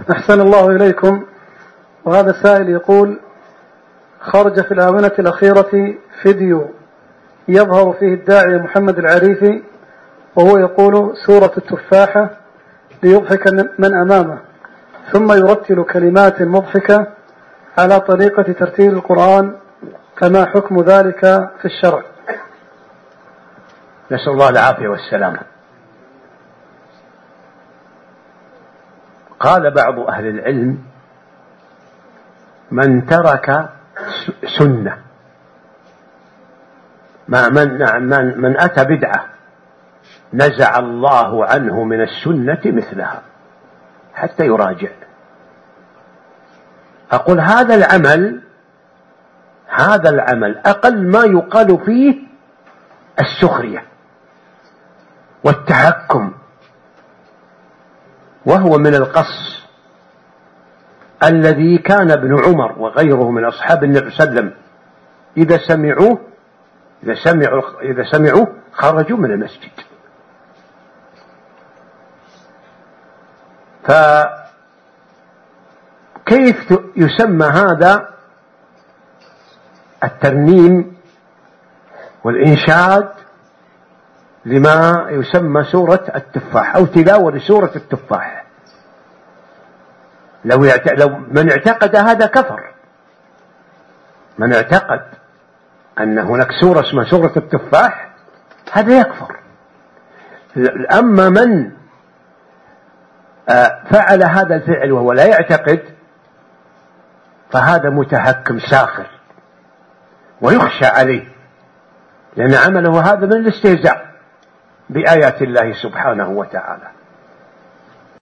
أحسن الله إليكم. وهذا سائل يقول: خرج في الآونة الأخيرة فيديو يظهر فيه الداعية محمد العريفي وهو يقول سورة التفاحة ليضحك من أمامه، ثم يرتل كلمات مضحكة على طريقة ترتيل القرآن، فما حكم ذلك في الشرع؟ نسأل الله العافية والسلامة. قال بعض أهل العلم: من ترك سنة، من أتى بدعة نزع الله عنه من السنة مثلها حتى يراجع. أقول هذا العمل أقل ما يقال فيه السخرية والتحكم، وهو من القص الذي كان ابن عمر وغيره من أصحاب النبي صلى الله عليه وسلم إذا سمعوا خرجوا من المسجد. فكيف يسمى هذا الترنيم والإنشاد لما يسمى سورة التفاح أو تلاوة لسورة التفاح؟ لو من اعتقد هذا كفر. من اعتقد أن هناك سورة اسمها سورة التفاح هذا يكفر. أما من فعل هذا الفعل وهو لا يعتقد فهذا متهكم ساخر ويخشى عليه، لأن عمله هذا من الاستهزاء بآيات الله سبحانه وتعالى.